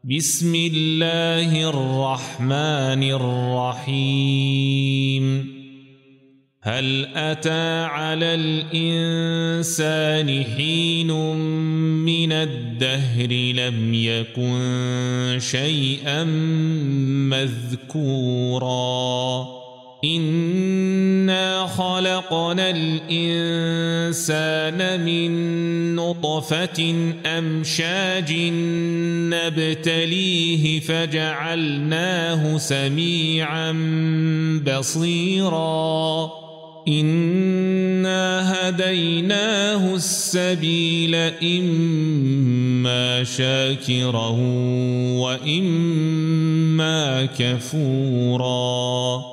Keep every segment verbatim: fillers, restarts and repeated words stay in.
بسم الله الرحمن الرحيم هل أتى على الإنسان حين من الدهر لم يكن شيئا مذكورا إنا خلقنا الإنسان من نطفة أمشاج نبتليه فجعلناه سميعا بصيرا إنا هديناه السبيل إما شاكرا وإما كفورا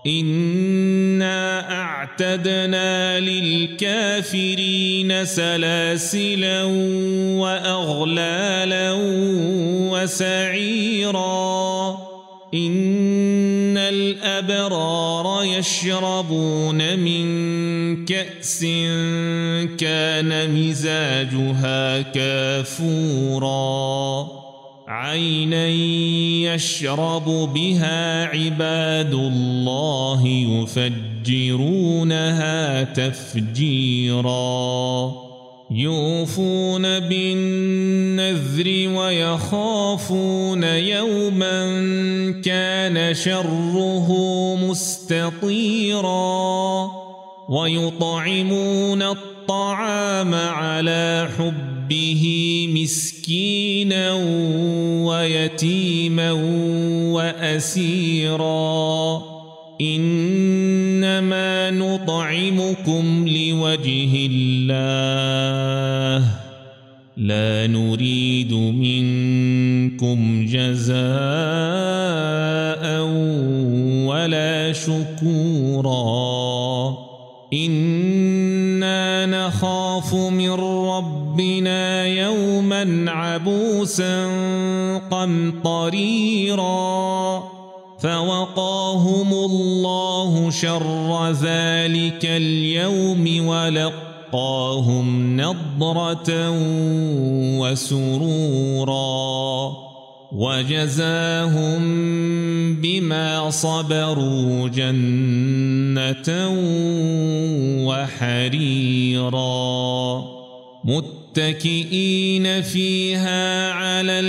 إنا أعتدنا للكافرين سلاسلا وأغلالا وسعيرا إن الأبرار يشربون من كأس كان مزاجها كافورا عينا يشرب بها عباد الله يفجرونها تفجيرا يوفون بالنذر ويخافون يوما كان شره مستطيرا ويطعمون الطعام على حبه مسكينا ويتيما وأسيرا إنما نطعمكم لوجه الله لا نريد منكم جزاء ولا شكورا إنا نخاف من ربنا يوما عبوسا قمطريرا فوقاهم الله شر ذلك اليوم ولقاهم نضرة وسرورا وجزاهم بما صبروا جنة وحريرا متكئين فيها على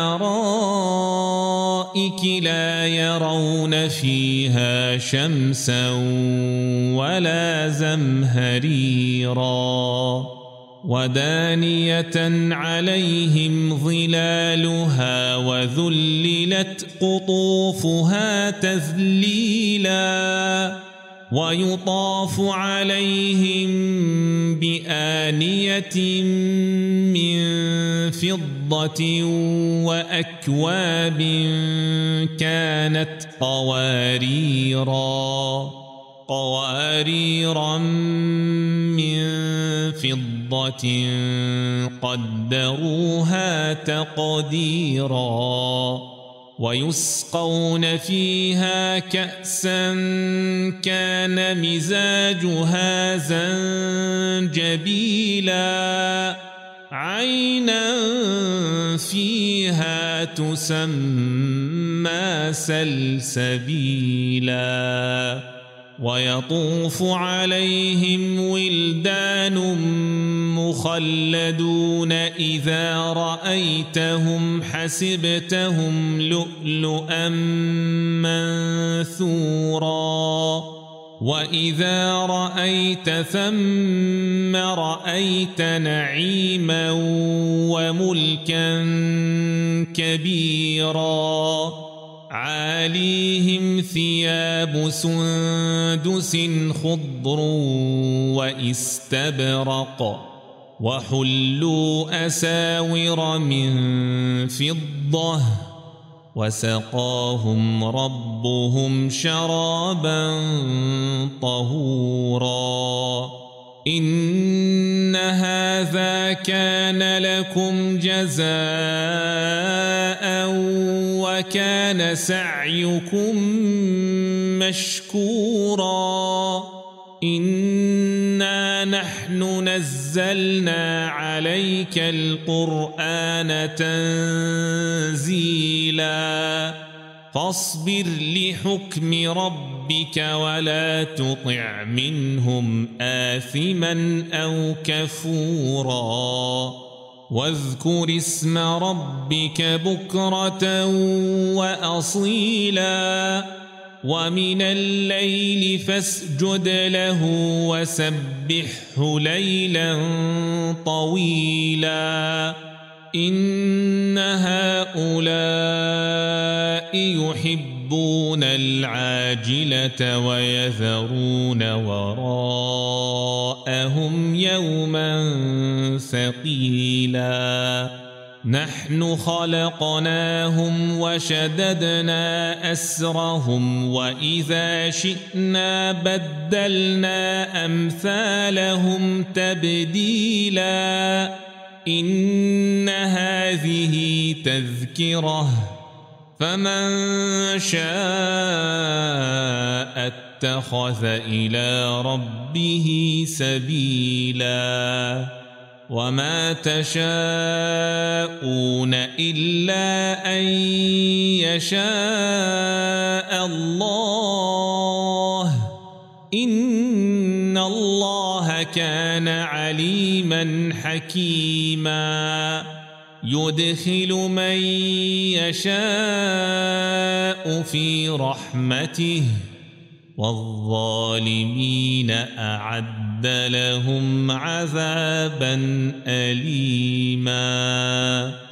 الأرائك لا يرون فيها شمسا ولا زمهريرا ودانية عليهم ظلالها وذللت قطوفها تذليلا ويطاف عليهم بآنية من فضة وأكواب كانت قواريرا قواريرا من فضة قدروها تقديرا ويسقون فيها كأسا كان مزاجها زنجبيلا عينا فيها تسمى سلسبيلا ويطوف عليهم ولدان مخلدون إذا رأيتهم حسبتهم لؤلؤا منثورا وإذا رأيت ثم رأيت نعيما وملكا كبيرا عاليهم ثياب سندس خضر واستبرق وحلوا أساور من فضة وسقاهم ربهم شرابا طهورا إن هذا كان لكم جزاء وكان سعيكم مشكورا إنا نحن نزلنا عليك القرآن تنزيلا فاصبر لحكم ربك ولا تطع منهم آثما أو كفورا واذكر اسم ربك بكرة وأصيلا ومن الليل فاسجد له وسبحه ليلا طويلا إن هؤلاء يحبون العاجلة ويذرون وراءهم يوما ثقيلا نحن خلقناهم وشددنا أسرهم وإذا شئنا بدلنا أمثالهم تبديلا إن هذه تذكرة فمن شاء اتخذ إلى ربه سبيلا وما تشاءون إلا أن يشاء الله إن الله كان عليما حكيما يدخل من يشاء في رحمته والظالمين أعد لهم عذابا أليما.